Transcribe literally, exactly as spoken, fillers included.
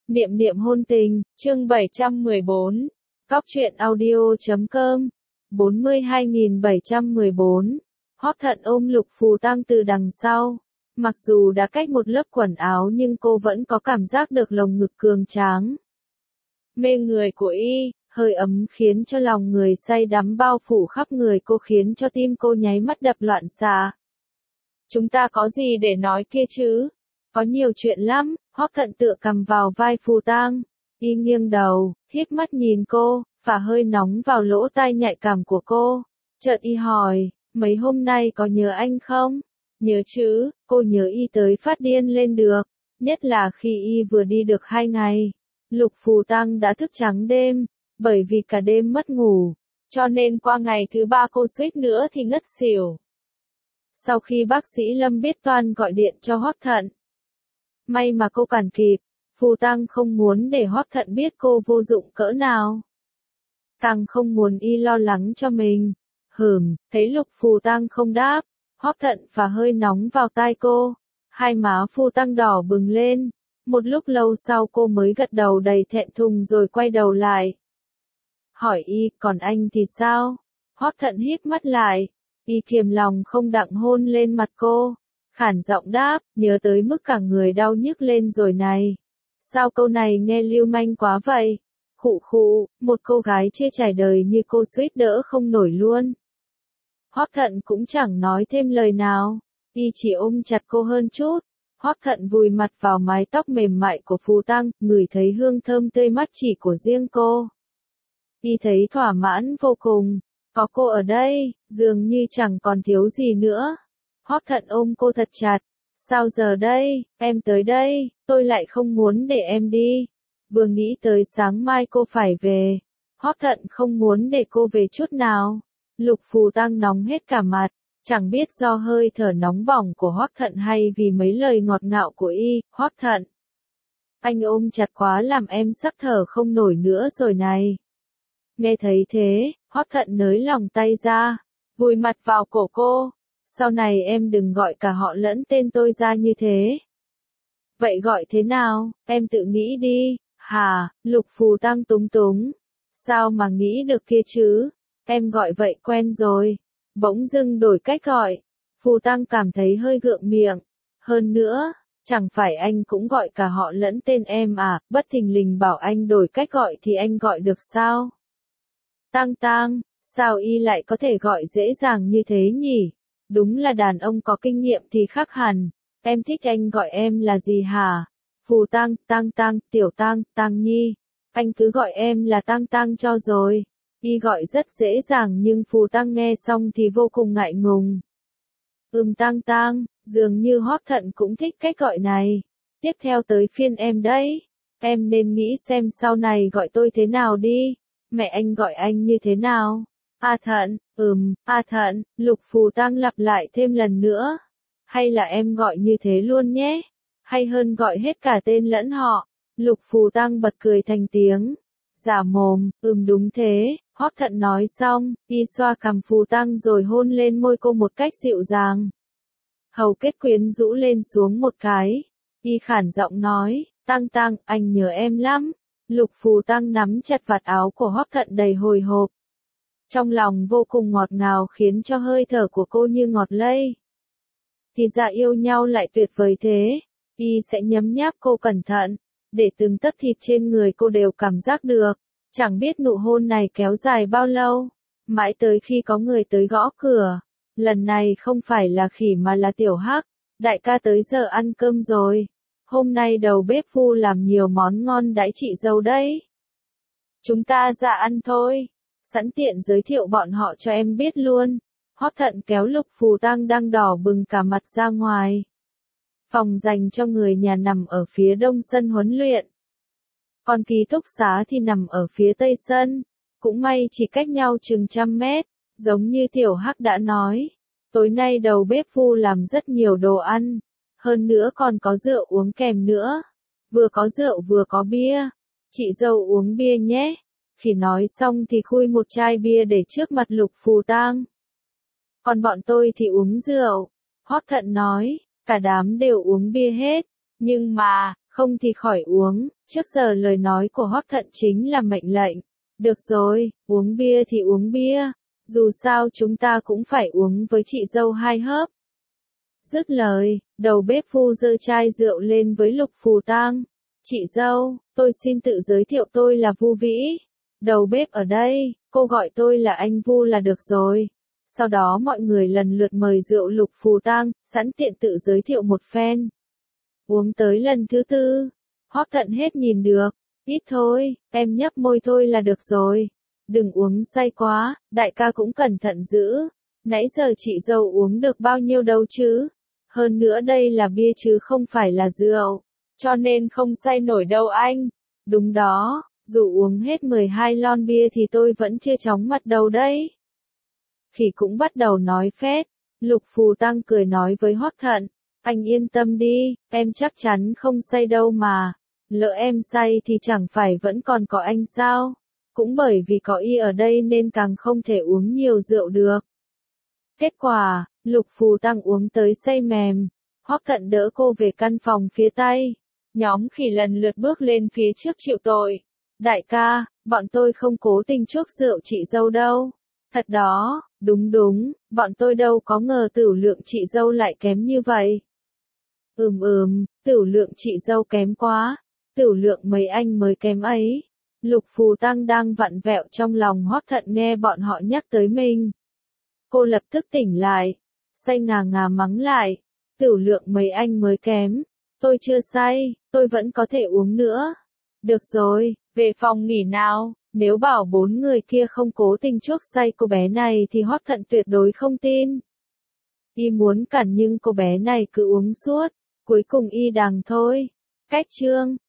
Niệm niệm hôn tình, chương bảy trăm mười bốn. Cóc truyện audio chấm com. bốn mươi hai nghìn bảy trăm mười bốn. Hoắc Thận ôm Lục Phù Tăng từ đằng sau. Mặc dù đã cách một lớp quần áo nhưng cô vẫn có cảm giác được lồng ngực cường tráng. Mê người của y, hơi ấm khiến cho lòng người say đắm bao phủ khắp người cô, khiến cho tim cô nháy mắt đập loạn xạ. Chúng ta có gì để nói kia chứ? Có nhiều chuyện lắm. Hoắc Thận tựa cằm vào vai Phù Tang, y nghiêng đầu, híp mắt nhìn cô, phả hơi nóng vào lỗ tai nhạy cảm của cô. Chợt y hỏi, mấy hôm nay có nhớ anh không? Nhớ chứ, cô nhớ y tới phát điên lên được, nhất là khi y vừa đi được hai ngày. Lục Phù Tang đã thức trắng đêm, bởi vì cả đêm mất ngủ, cho nên qua ngày thứ ba cô suýt nữa thì ngất xỉu. Sau khi bác sĩ Lâm biết toan gọi điện cho Hoắc Thận, may mà cô cản kịp. Phù Tang không muốn để Hoắc Thận biết cô vô dụng cỡ nào, càng không muốn y lo lắng cho mình. Hửm, thấy Lục Phù Tang không đáp, Hoắc Thận phả hơi nóng vào tai cô, hai má Phù Tang đỏ bừng lên. Một lúc lâu sau cô mới gật đầu đầy thẹn thùng rồi quay đầu lại. Hỏi y, còn anh thì sao? Hoắc Thận híp mắt lại, y kiềm lòng không đặng hôn lên mặt cô. Khản giọng đáp, nhớ tới mức cả người đau nhức lên rồi này. Sao câu này nghe lưu manh quá vậy? Khụ khụ, một cô gái chưa trải đời như cô suýt đỡ không nổi luôn. Hoắc Thận cũng chẳng nói thêm lời nào, y chỉ ôm chặt cô hơn chút. Hoắc Thận vùi mặt vào mái tóc mềm mại của Phù Tang, ngửi thấy hương thơm tươi mát chỉ của riêng cô. Y thấy thỏa mãn vô cùng, có cô ở đây, dường như chẳng còn thiếu gì nữa. Hoắc Thận ôm cô thật chặt. Sao giờ đây, em tới đây, tôi lại không muốn để em đi. Vừa nghĩ tới sáng mai cô phải về, Hoắc Thận không muốn để cô về chút nào. Lục Phù Tang nóng hết cả mặt, chẳng biết do hơi thở nóng bỏng của Hoắc Thận hay vì mấy lời ngọt ngào của y. Hoắc Thận, anh ôm chặt quá làm em sắp thở không nổi nữa rồi này. Nghe thấy thế, Hoắc Thận nới lòng tay ra, vùi mặt vào cổ cô. Sau này em đừng gọi cả họ lẫn tên tôi ra như thế. Vậy gọi thế nào, em tự nghĩ đi. Hà, Lục Phù Tang túng túng. Sao mà nghĩ được kia chứ, em gọi vậy quen rồi. Bỗng dưng đổi cách gọi. Phù Tang cảm thấy hơi gượng miệng. Hơn nữa, chẳng phải anh cũng gọi cả họ lẫn tên em à, bất thình lình bảo anh đổi cách gọi thì anh gọi được sao? Tang Tang, sao y lại có thể gọi dễ dàng như thế nhỉ? Đúng là đàn ông có kinh nghiệm thì khác hẳn. Em thích anh gọi em là gì hả? Phù Tang, Tang Tang, Tiểu Tang, Tang Nhi. Anh cứ gọi em là Tang Tang cho rồi. Y gọi rất dễ dàng nhưng Phù Tang nghe xong thì vô cùng ngại ngùng. Ừm Tang Tang, dường như Hoắc Thận cũng thích cách gọi này. Tiếp theo tới phiên em đấy. Em nên nghĩ xem sau này gọi tôi thế nào đi. Mẹ anh gọi anh như thế nào? A Thận, ừm, A Thận, Lục Phù Tang lặp lại thêm lần nữa. Hay là em gọi như thế luôn nhé? Hay hơn gọi hết cả tên lẫn họ? Lục Phù Tang bật cười thành tiếng. Giả mồm, ừm đúng thế. Hoắc Thận nói xong, y xoa cằm Phù Tang rồi hôn lên môi cô một cách dịu dàng. Hầu kết quyến rũ lên xuống một cái. Y khản giọng nói, Tang Tang, anh nhớ em lắm. Lục Phù Tang nắm chặt vạt áo của Hoắc Thận đầy hồi hộp. Trong lòng vô cùng ngọt ngào khiến cho hơi thở của cô như ngọt lây. Thì ra yêu nhau lại tuyệt vời thế. Y sẽ nhấm nháp cô cẩn thận, để từng tấc thịt trên người cô đều cảm giác được. Chẳng biết nụ hôn này kéo dài bao lâu, mãi tới khi có người tới gõ cửa. Lần này không phải là Khỉ mà là Tiểu Hắc. Đại ca tới giờ ăn cơm rồi. Hôm nay đầu bếp Phu làm nhiều món ngon đãi chị dâu đấy. Chúng ta ra ăn thôi. Sẵn tiện giới thiệu bọn họ cho em biết luôn. Hoắc Thận kéo Lục Phù Tang đang đỏ bừng cả mặt ra ngoài. Phòng dành cho người nhà nằm ở phía đông sân huấn luyện. Còn ký túc xá thì nằm ở phía tây sân. Cũng may chỉ cách nhau chừng trăm mét. Giống như Tiểu Hắc đã nói. Tối nay đầu bếp Phu làm rất nhiều đồ ăn. Hơn nữa còn có rượu uống kèm nữa. Vừa có rượu vừa có bia. Chị dâu uống bia nhé. Khi nói xong thì khui một chai bia để trước mặt Lục Phù Tang. Còn bọn tôi thì uống rượu. Hoắc Thận nói, cả đám đều uống bia hết. Nhưng mà, không thì khỏi uống, Trước giờ lời nói của Hoắc Thận chính là mệnh lệnh. Được rồi, uống bia thì uống bia. Dù sao chúng ta cũng phải uống với chị dâu hai hớp. Dứt lời, đầu bếp phu giơ chai rượu lên với Lục Phù Tang. Chị dâu, tôi xin tự giới thiệu tôi là Vu Vĩ. Đầu bếp ở đây, cô gọi tôi là anh Vu là được rồi. Sau đó mọi người lần lượt mời rượu Lục Phù Tang, sẵn tiện tự giới thiệu một phen. Uống tới lần thứ tư, Hoắc Thận hết nhìn được, ít thôi, em nhấp môi thôi là được rồi. Đừng uống say quá, đại ca cũng cẩn thận giữ. Nãy giờ chị dâu uống được bao nhiêu đâu chứ? Hơn nữa đây là bia chứ không phải là rượu, cho nên không say nổi đâu anh. Đúng đó, dù uống hết mười hai lon bia thì tôi vẫn chưa chóng mặt đâu đấy. Khỉ cũng bắt đầu nói phét. Lục Phù Tang cười nói với Hoắc Thận, anh yên tâm đi, em chắc chắn không say đâu mà. Lỡ em say thì chẳng phải vẫn còn có anh sao? Cũng bởi vì có y ở đây nên càng không thể uống nhiều rượu được. Kết quả, Lục Phù Tang uống tới say mềm. Hoắc Thận đỡ cô về căn phòng phía tây. Nhóm khỉ lần lượt bước lên phía trước chịu tội. Đại ca, bọn tôi không cố tình chuốc rượu chị dâu đâu. Thật đó, đúng đúng, bọn tôi đâu có ngờ tửu lượng chị dâu lại kém như vậy. Ừm ừm, tửu lượng chị dâu kém quá. Tửu lượng mấy anh mới kém ấy. Lục Phù Tang đang vặn vẹo trong lòng Hoắc Thận nghe bọn họ nhắc tới mình. Cô lập tức tỉnh lại, say ngà ngà mắng lại, tửu lượng mấy anh mới kém, tôi chưa say, tôi vẫn có thể uống nữa. Được rồi, về phòng nghỉ nào, nếu bảo bốn người kia không cố tình chuốc say cô bé này thì Hoắc Thận tuyệt đối không tin. Y muốn cản nhưng cô bé này cứ uống suốt, cuối cùng y đàng thôi. Cách chương